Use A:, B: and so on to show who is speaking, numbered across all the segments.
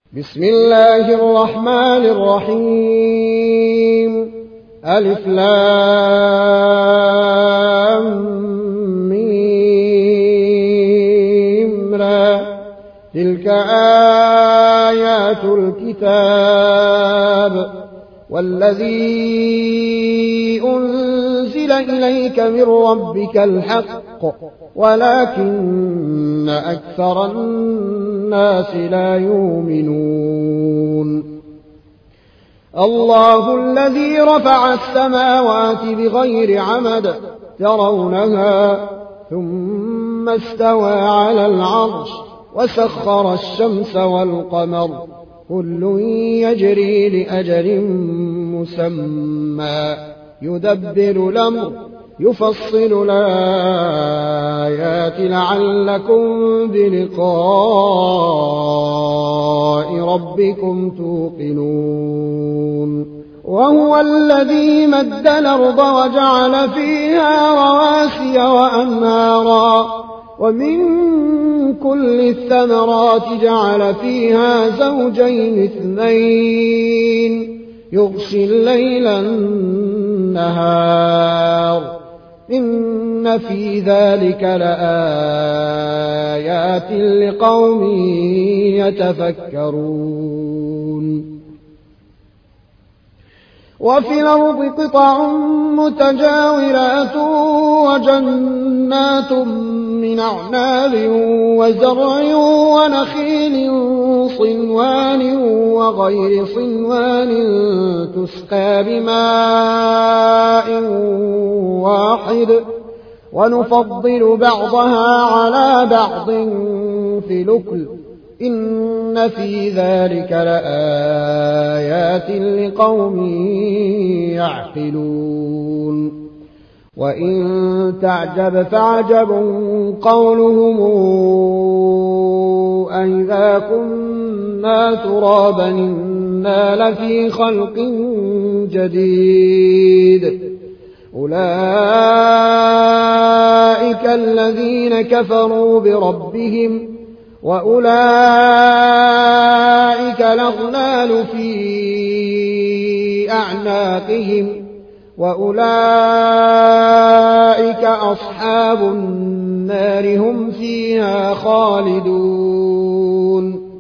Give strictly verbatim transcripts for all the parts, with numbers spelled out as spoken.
A: بسم الله الرحمن الرحيم ألف لام ميم را تلك آيات الكتاب والذي أنزل إليك من ربك الحق ولكن أكثر الناس لا يؤمنون الله الذي رفع السماوات بغير عمد ترونها ثم استوى على العرش وسخر الشمس والقمر كل يجري لأجل مسمى يدبر الأمر يفصل الآيات لعلكم بلقاء ربكم توقنون وهو الذي مد الأرض وجعل فيها رواسي وأنهارا ومن كل الثمرات جعل فيها زوجين اثنين يغشي الليل النهار إن في ذلك لآيات لقوم يتفكرون وفي الأرض قطع متجاورات وجنات من أعناب وزرع ونخيل صنوان وغير صنوان تسقى بماء واحد ونفضل بعضها على بعض في الأكل إن في ذلك لآيات لقوم يعقلون وإن تعجب فعجب قولهم أئذا كنا ترابا إنا لفي خلق جديد أولئك الذين كفروا بربهم وأولئك الأغلال في أعناقهم وأولئك أصحاب النار هم فيها خالدون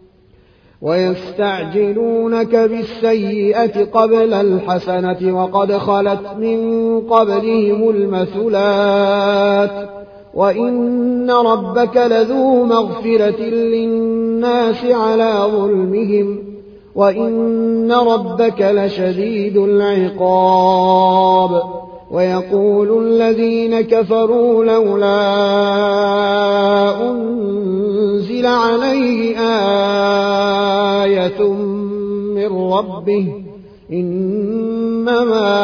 A: ويستعجلونك بالسيئة قبل الحسنة وقد خلت من قبلهم المثلات وإن ربك لذو مغفرة للناس على ظلمهم وإن ربك لشديد العقاب ويقول الذين كفروا لولا أنزل عليه آية من ربه إنما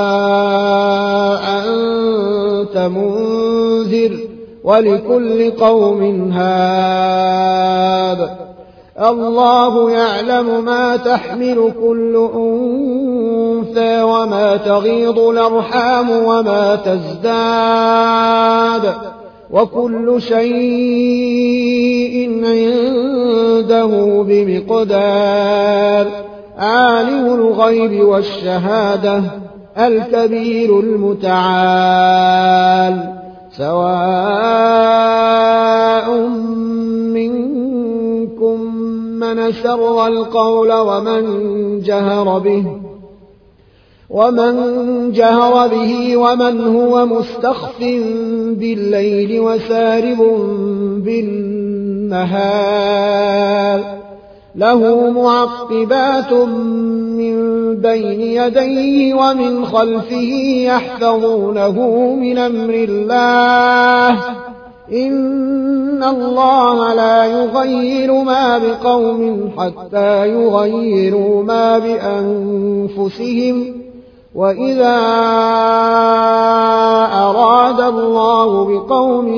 A: أنت منذر ولكل قوم هاد الله يعلم ما تحمل كل أنثى وما تغيض الأرحام وما تزداد وكل شيء عنده بمقدار عالم الغيب والشهادة الكبير المتعال سواء منكم من سر القول ومن جهر به ومن جهر به ومن هو مستخف بالليل وسارب بالنهار له معقبات من بين يديه ومن خلفه يحفظونه من أمر الله إن الله لا يغير ما بقوم حتى يغيروا ما بأنفسهم وإذا أراد الله بقوم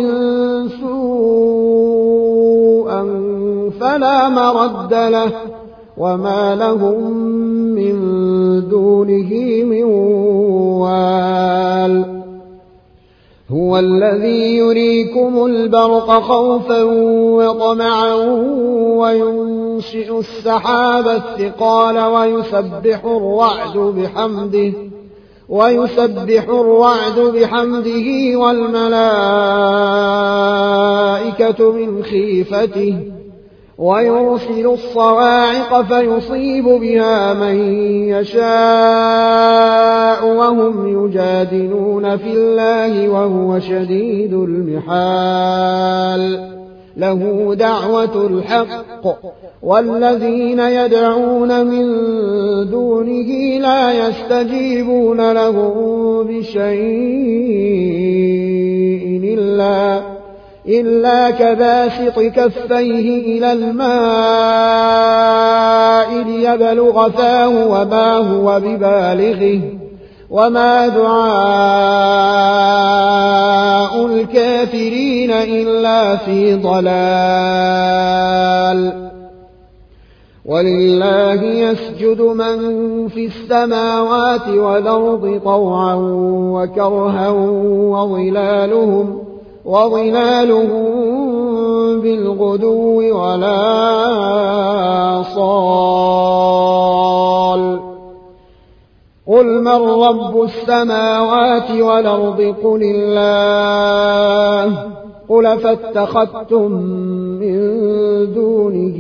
A: سوءا فلا مرد له وما لهم من دونه من وال هو الذي يريكم البرق خوفا وطمعا وينشئ السحاب الثقال ويسبح الرعد بحمده ويسبح الرعد بحمده والملائكة من خيفته ويرسل الصواعق فيصيب بها من يشاء وهم يجادلون في الله وهو شديد المحال له دعوة الحق والذين يدعون من دونه لا يستجيبون له بشيء إلا إلا كباسط كفيه إلى الماء ليبلغ فاه وما هو ببالغه وما دعاء الكافرين إلا في ضلال ولله يسجد من في السماوات والأرض طوعا وكرها وظلالهم وظلالهم بالغدو ولا صال قل من رب السماوات والأرض قل الله قل فاتخذتم من دونه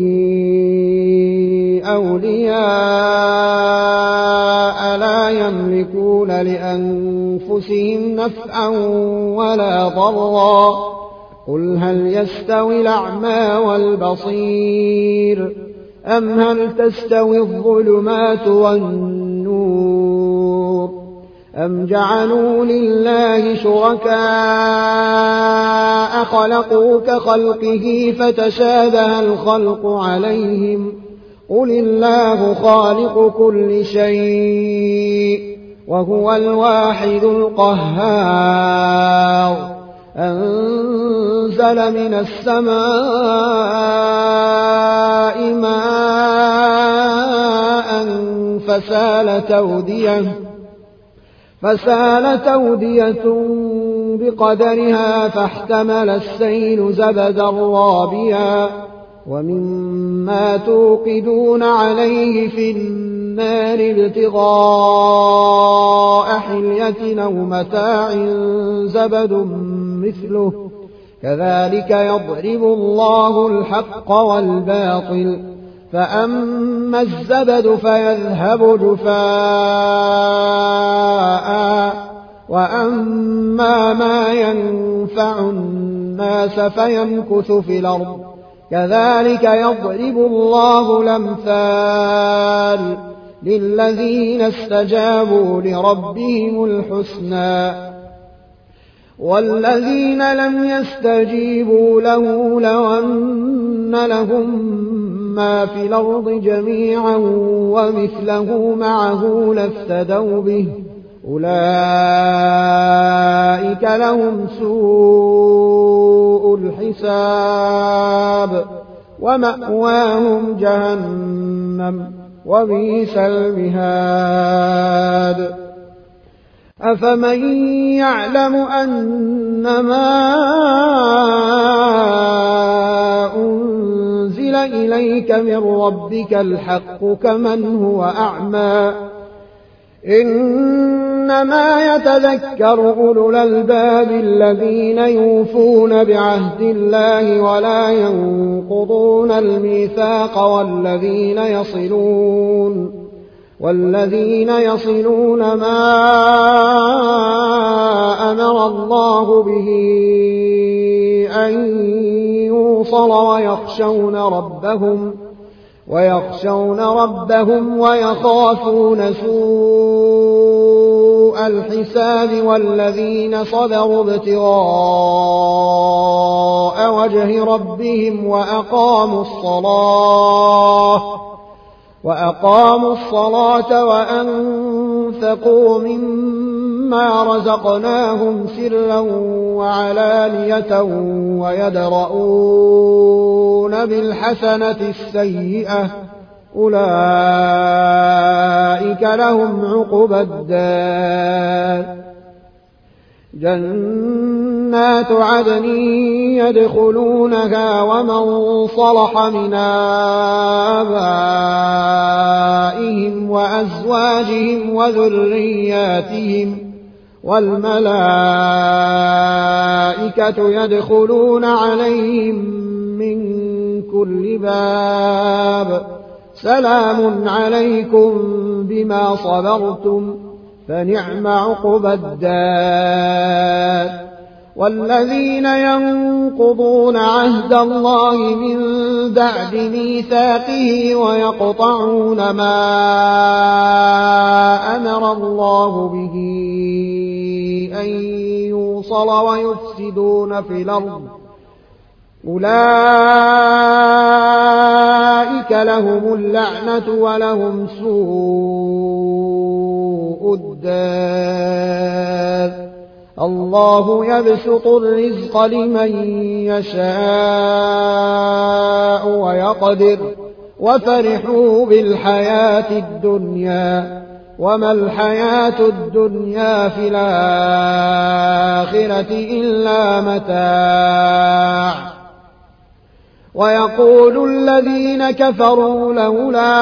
A: أولياء لا يملكون لأنفسهم نفعا ولا ضرا قل هل يستوي الأعمى والبصير أم هل تستوي الظلمات والنور أم جعلوا لله شركاء خلقوا كخلقه فتشابه الخلق عليهم قل الله خالق كل شيء وهو الواحد القهار أنزل من السماء ماء فسال تودية فسال تودية بقدرها فاحتمل السيل زبدا رابيا ومما توقدون عليه في النار ابتغاء حلية أو متاع زبد مثله كذلك يضرب الله الحق والباطل فأما الزبد فيذهب جفاء وأما ما ينفع الناس فيمكث في الأرض كذلك يضرب الله الأمثال للذين استجابوا لربهم الحسنى والذين لم يستجيبوا له لو أن لهم ما في الأرض جميعا ومثله معه لافتدوا به أولئك لهم سوء الحساب ومأواهم جهنم وبئس المهاد أفمن يعلم أنما أنزل إليك من ربك الحق كمن هو أعمى إنما يتذكر أولو الألباب الذين يوفون بعهد الله ولا ينقضون الميثاق والذين يصلون والذين يصلون ما أمر الله به أن يوصل ويخشون ربهم ويخشون ربهم ويخافون سوء الحساب والذين صبروا ابتغاء وجه ربهم وأقاموا الصلاة وأقاموا الصلاة وأنفقوا مما رزقناهم سرا وعلانية ويدرؤون بالحسنة السيئة أولئك لهم عقبى الدار جنات عدن يدخلونها ومن صلح من آبائهم وأزواجهم وذرياتهم والملائكة يدخلون عليهم من كل باب سلام عليكم بما صبرتم فنعم عقبى الدار. والذين ينقضون عهد الله من بعد ميثاقه ويقطعون ما أمر الله به أن يوصل ويفسدون في الأرض أولئك لهم اللعنة ولهم سوء الدار. الله يبسط الرزق لمن يشاء ويقدر وفرحوا بالحياة الدنيا وما الحياة الدنيا في الآخرة إلا متاع. ويقول الذين كفروا لولا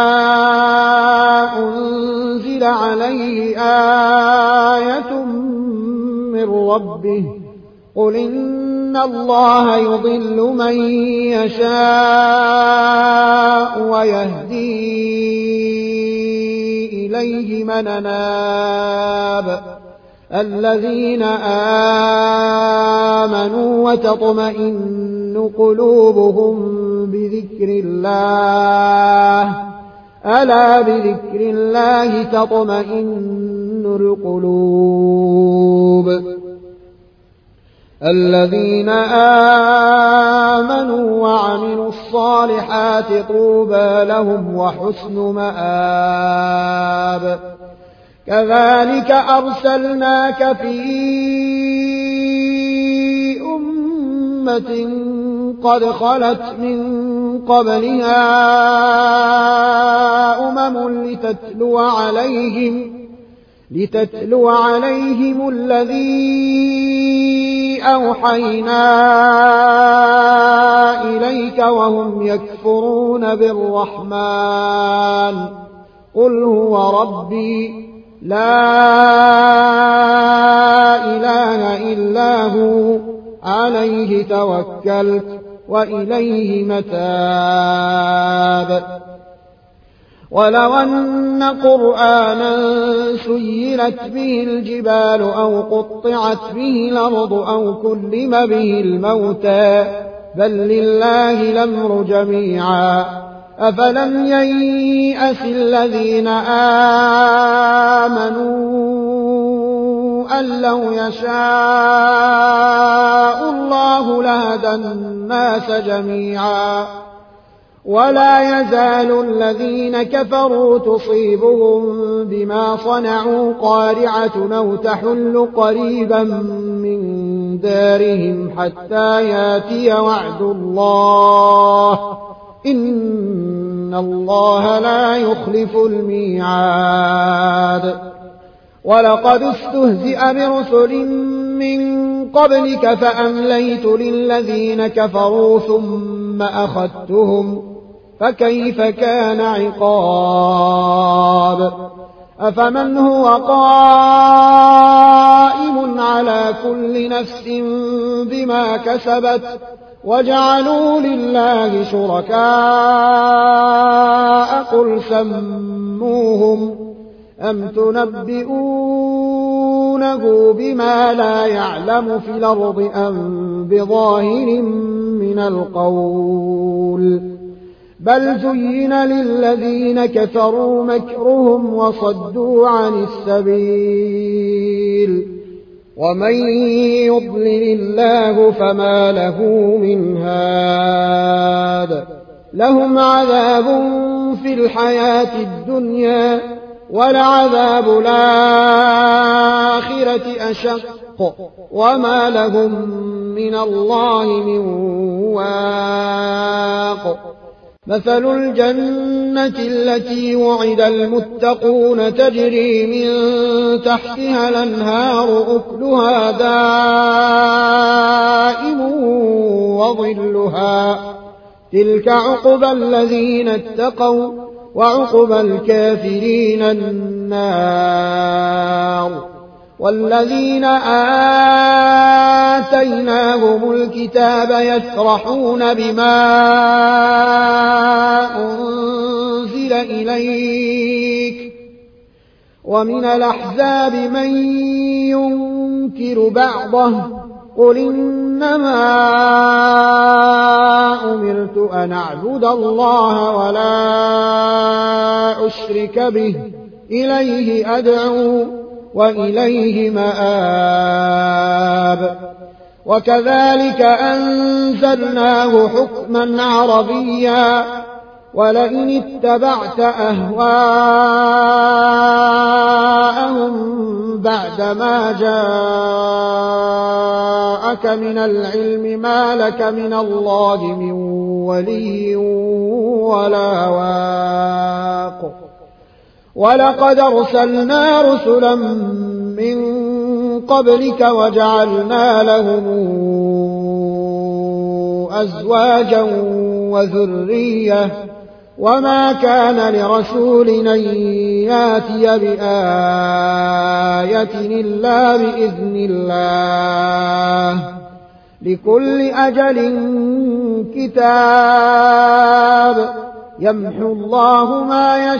A: أنزل عليه آية من ربه قل إن الله يضل من يشاء ويهدي إليه من أناب الذين آمنوا وتطمئن قلوبهم بذكر الله ألا بذكر الله تطمئن القلوب. الذين آمنوا وعملوا الصالحات طوبى لهم وحسن مآب. كذلك أرسلناك في أمة قد خلت من قبلها أمم لتتلو عليهم لتتلو عليهم الذي أوحينا إليك وهم يكفرون بالرحمن قل هو ربي لا إله إلا هو عليه توكلت وإليه متاب. ولو أن قرآنا سيرت به الجبال أو قطعت به الأرض أو كلم به الموتى بل لله الأمر جميعا أفلم ييأس الذين آمنوا أن لو يشاء الله لهدى الناس جميعا ولا يزال الذين كفروا تصيبهم بما صنعوا قارعة أو تحل قريبا من دارهم حتى ياتي وعد الله إن الله لا يخلف الميعاد. ولقد استهزئ برسل من قبلك فأمليت للذين كفروا ثم أخذتهم فكيف كان عقاب. أفمن هو قائم على كل نفس بما كسبت وجعلوا لله شركاء قل سموهم أم تنبئونه بما لا يعلم في الأرض أم بظاهر من القول بل زين للذين كفروا مكرهم وصدوا عن السبيل ومن يضلل الله فما له من هاد. لهم عذاب في الحياة الدنيا ولعذاب الآخرة أشق وما لهم من الله من واق. مثل الجنة التي وعد المتقون تجري من تحتها الأنهار أكلها دائم وظلها تلك عقبى الذين اتقوا وعقبى الكافرين النار والذين آتيناهم الكتاب يفرحون بما أنزل إليك ومن الأحزاب من ينكر بعضه قل إنما أمرت أن أعبد الله ولا أشرك به إليه أدعو وإليه مآب وكذلك أنزلناه حكما عربيا ولئن اتبعت أهواءهم بعدما جاءك من العلم ما لك من الله من ولي ولا واق ولقد أرسلنا رسلا من قبلك وجعلنا لهم أزواجا وذرية وما كان لرسول أن ياتي بآية إلا بإذن الله لكل أجل كتاب يمحو الله ما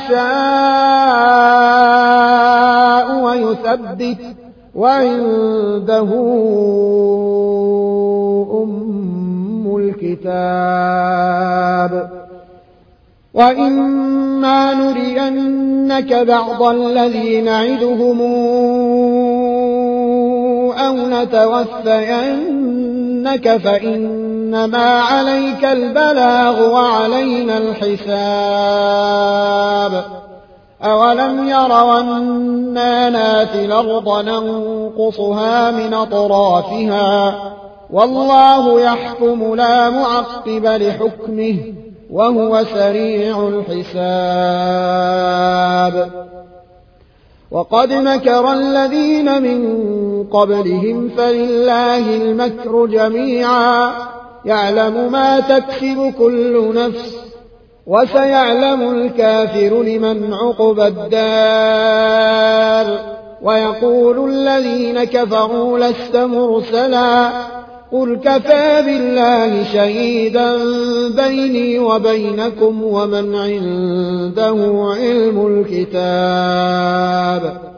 A: يشاء ويثبت وعنده أم الكتاب وإما نرينك بعض الذي نعدهم أو نتوفينك فإنما عليك البلاغ وعلينا الحساب أولم يروا أنا ناتي الأرض ننقصها من أطرافها والله يحكم لا معقب لحكمه وهو سريع الحساب وقد مكر الذين من قبلهم فلله المكر جميعا يعلم ما تكسب كل نفس وسيعلم الكافر لمن عقبى الدار ويقول الذين كفروا لست مرسلا قل كفى بالله شهيدا بيني وبينكم ومن عنده علم الكتاب